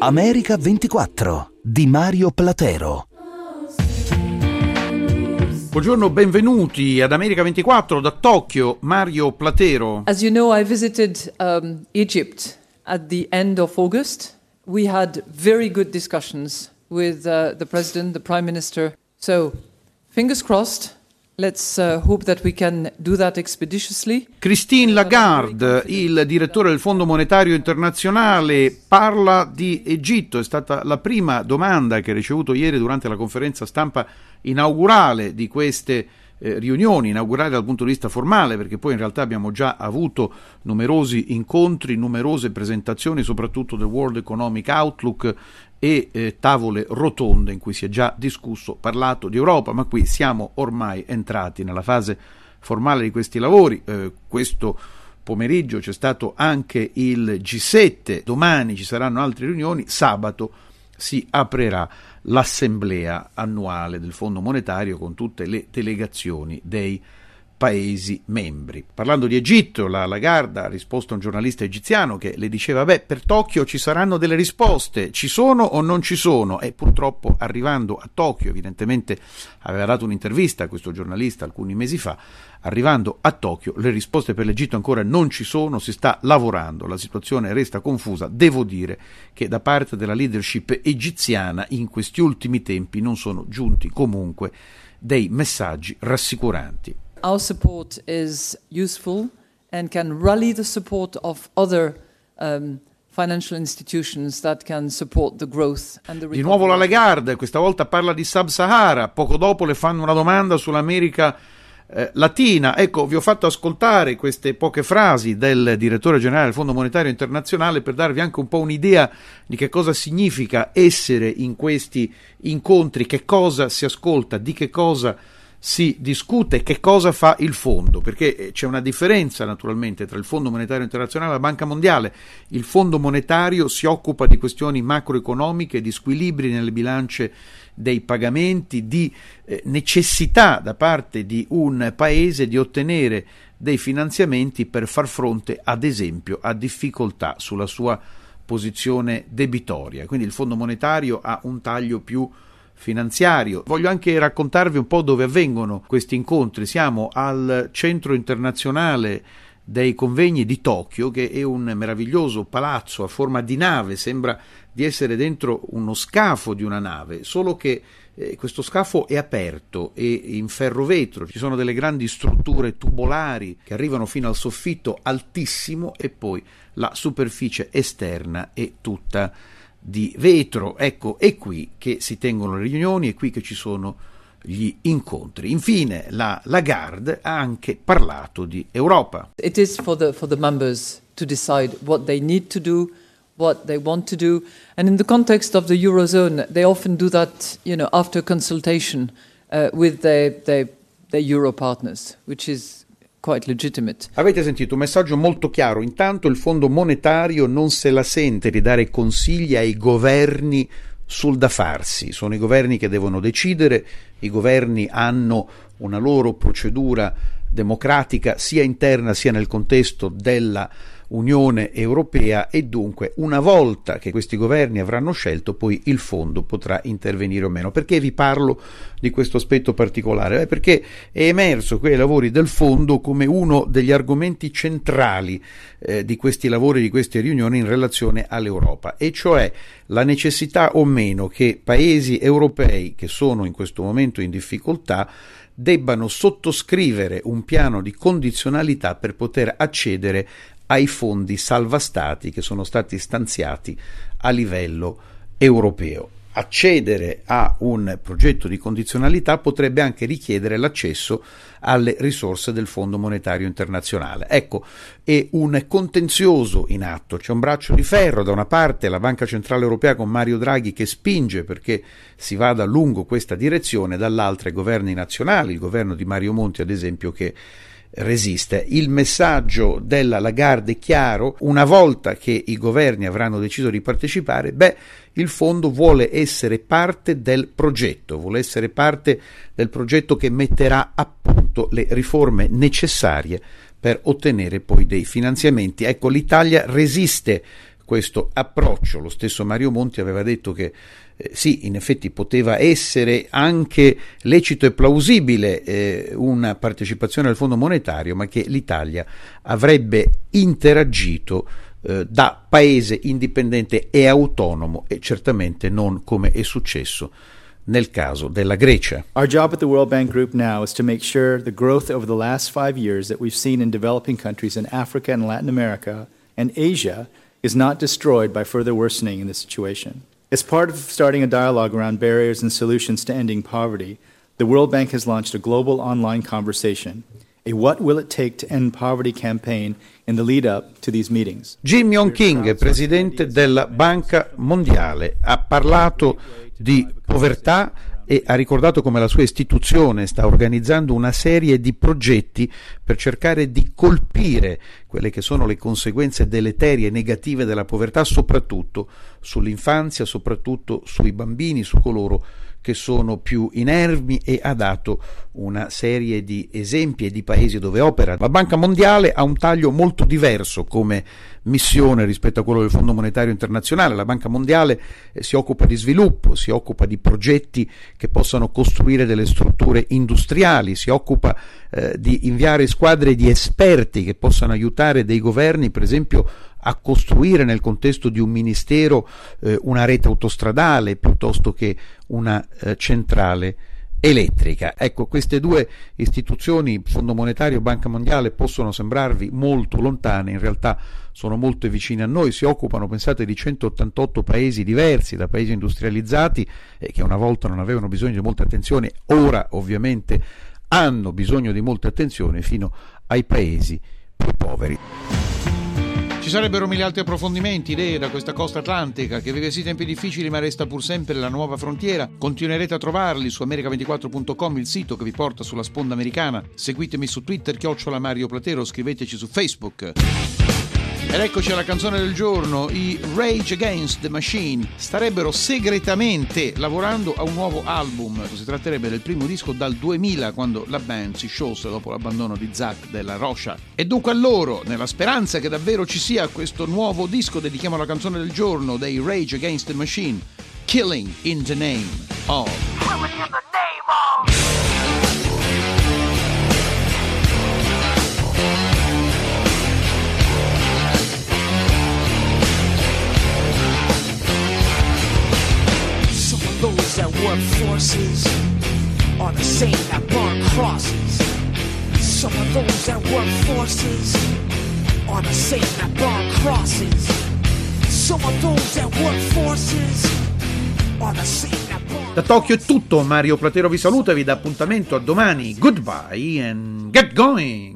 America 24 di Mario Platero. Buongiorno, benvenuti ad America 24 da Tokyo, Mario Platero. As you know, I visited Egypt at the end of August. We had very good discussions with the President, the Prime Minister. So, fingers crossed. Let's hope that we can do that expeditiously. Christine Lagarde, il direttore del Fondo Monetario Internazionale, parla di Egitto. È stata la prima domanda che ha ricevuto ieri durante la conferenza stampa inaugurale di queste riunioni, inaugurali dal punto di vista formale, perché poi in realtà abbiamo già avuto numerosi incontri, numerose presentazioni, soprattutto del World Economic Outlook e tavole rotonde in cui si è già discusso, parlato di Europa, ma qui siamo ormai entrati nella fase formale di questi lavori. Questo pomeriggio c'è stato anche il G7, domani ci saranno altre riunioni, sabato si aprirà l'assemblea annuale del Fondo Monetario con tutte le delegazioni dei Paesi membri. Parlando di Egitto, la Lagarde ha risposto a un giornalista egiziano che le diceva: per Tokyo ci saranno delle risposte, ci sono o non ci sono? E purtroppo arrivando a Tokyo, evidentemente aveva dato un'intervista a questo giornalista alcuni mesi fa, arrivando a Tokyo le risposte per l'Egitto ancora non ci sono, si sta lavorando, la situazione resta confusa. Devo dire che da parte della leadership egiziana in questi ultimi tempi non sono giunti comunque dei messaggi rassicuranti. Our support is useful and can rally the support of other financial institutions that can support the growth and the recovery. Di nuovo la Lagarde, questa volta parla di Sub-Sahara, poco dopo le fanno una domanda sull'America Latina. Ecco, vi ho fatto ascoltare queste poche frasi del direttore generale del Fondo Monetario Internazionale per darvi anche un po' un'idea di che cosa significa essere in questi incontri, che cosa si ascolta, di che cosa si discute, che cosa fa il fondo, perché c'è una differenza naturalmente tra il Fondo Monetario Internazionale e la Banca Mondiale. Il Fondo Monetario si occupa di questioni macroeconomiche, di squilibri nelle bilance dei pagamenti, di necessità da parte di un paese di ottenere dei finanziamenti per far fronte ad esempio a difficoltà sulla sua posizione debitoria. Quindi il Fondo Monetario ha un taglio più finanziario. Voglio anche raccontarvi un po' dove avvengono questi incontri. Siamo al Centro Internazionale dei Convegni di Tokyo, che è un meraviglioso palazzo a forma di nave, sembra di essere dentro uno scafo di una nave, solo che questo scafo è aperto e in ferro-vetro, ci sono delle grandi strutture tubolari che arrivano fino al soffitto altissimo e poi la superficie esterna è tutta di vetro. Ecco, è qui che si tengono le riunioni, è qui che ci sono gli incontri. Infine la Lagarde ha anche parlato di Europa. It is for the members to decide what they need to do, what they want to do, and in the context of the Eurozone they often do that, after consultation with the Euro partners, which is quite legitimate. Avete sentito un messaggio molto chiaro. Intanto il Fondo Monetario non se la sente di dare consigli ai governi sul da farsi. Sono i governi che devono decidere, i governi hanno una loro procedura democratica sia interna sia nel contesto della Unione Europea e dunque una volta che questi governi avranno scelto poi il fondo potrà intervenire o meno. Perché vi parlo di questo aspetto particolare? Perché è emerso qui ai lavori del fondo come uno degli argomenti centrali di questi lavori, di queste riunioni in relazione all'Europa, e cioè la necessità o meno che paesi europei che sono in questo momento in difficoltà debbano sottoscrivere un piano di condizionalità per poter accedere ai fondi salva stati che sono stati stanziati a livello europeo. Accedere a un progetto di condizionalità potrebbe anche richiedere l'accesso alle risorse del Fondo Monetario Internazionale. Ecco, è un contenzioso in atto, c'è un braccio di ferro, da una parte la Banca Centrale Europea con Mario Draghi che spinge perché si vada lungo questa direzione, dall'altra i governi nazionali, il governo di Mario Monti ad esempio, che resiste. Il messaggio della Lagarde è chiaro: una volta che i governi avranno deciso di partecipare, il fondo vuole essere parte del progetto, vuole essere parte del progetto che metterà a punto le riforme necessarie per ottenere poi dei finanziamenti. Ecco, l'Italia resiste questo approccio. Lo stesso Mario Monti aveva detto che sì, in effetti poteva essere anche lecito e plausibile una partecipazione al Fondo monetario, ma che l'Italia avrebbe interagito da paese indipendente e autonomo, e certamente non come è successo nel caso della Grecia. Our job at the World Bank Group now is to make sure the growth over the last 5 years that we've seen in developing countries in Africa and Latin America and Asia is not destroyed by further worsening in this situation. As part of starting a dialogue around barriers and solutions to ending poverty, the World Bank has launched a global online conversation, a What Will It Take to End Poverty campaign in the lead-up to these meetings. Jim Yong Kim, presidente della Banca Mondiale, ha parlato di povertà e ha ricordato come la sua istituzione sta organizzando una serie di progetti per cercare di colpire quelle che sono le conseguenze deleterie e negative della povertà, soprattutto sull'infanzia, soprattutto sui bambini, su coloro che sono più inermi, e ha dato una serie di esempi e di paesi dove opera. La Banca Mondiale ha un taglio molto diverso come missione rispetto a quello del Fondo Monetario Internazionale. La Banca Mondiale si occupa di sviluppo, si occupa di progetti che possano costruire delle strutture industriali, si occupa di inviare squadre di esperti che possano aiutare dei governi, per esempio, a costruire nel contesto di un ministero una rete autostradale piuttosto che una centrale elettrica. Ecco, queste due istituzioni, Fondo Monetario e Banca Mondiale, possono sembrarvi molto lontane, in realtà sono molto vicine a noi, si occupano, pensate, di 188 paesi diversi, da paesi industrializzati che una volta non avevano bisogno di molta attenzione, ora ovviamente hanno bisogno di molta attenzione, fino ai paesi più poveri. Ci sarebbero mille altri approfondimenti, idee da questa costa atlantica che vive sì tempi difficili ma resta pur sempre la nuova frontiera. Continuerete a trovarli su America24.com, il sito che vi porta sulla sponda americana. Seguitemi su Twitter, @Mario Platero, scriveteci su Facebook. Ed eccoci alla canzone del giorno. I Rage Against the Machine starebbero segretamente lavorando a un nuovo album. Si tratterebbe del primo disco dal 2000, quando la band si sciolse dopo l'abbandono di Zach della Rocha. E dunque a loro, nella speranza che davvero ci sia questo nuovo disco, dedichiamo la canzone del giorno dei Rage Against the Machine, Killing in the Name of. Killing in the name of. Those that work forces are the same that burn crosses. Some of those that work forces are the same that burn crosses. Some of those that work forces are the same that burn. Da Tokyo è tutto, Mario Platero vi saluta e vi dà appuntamento a domani. Goodbye and get going!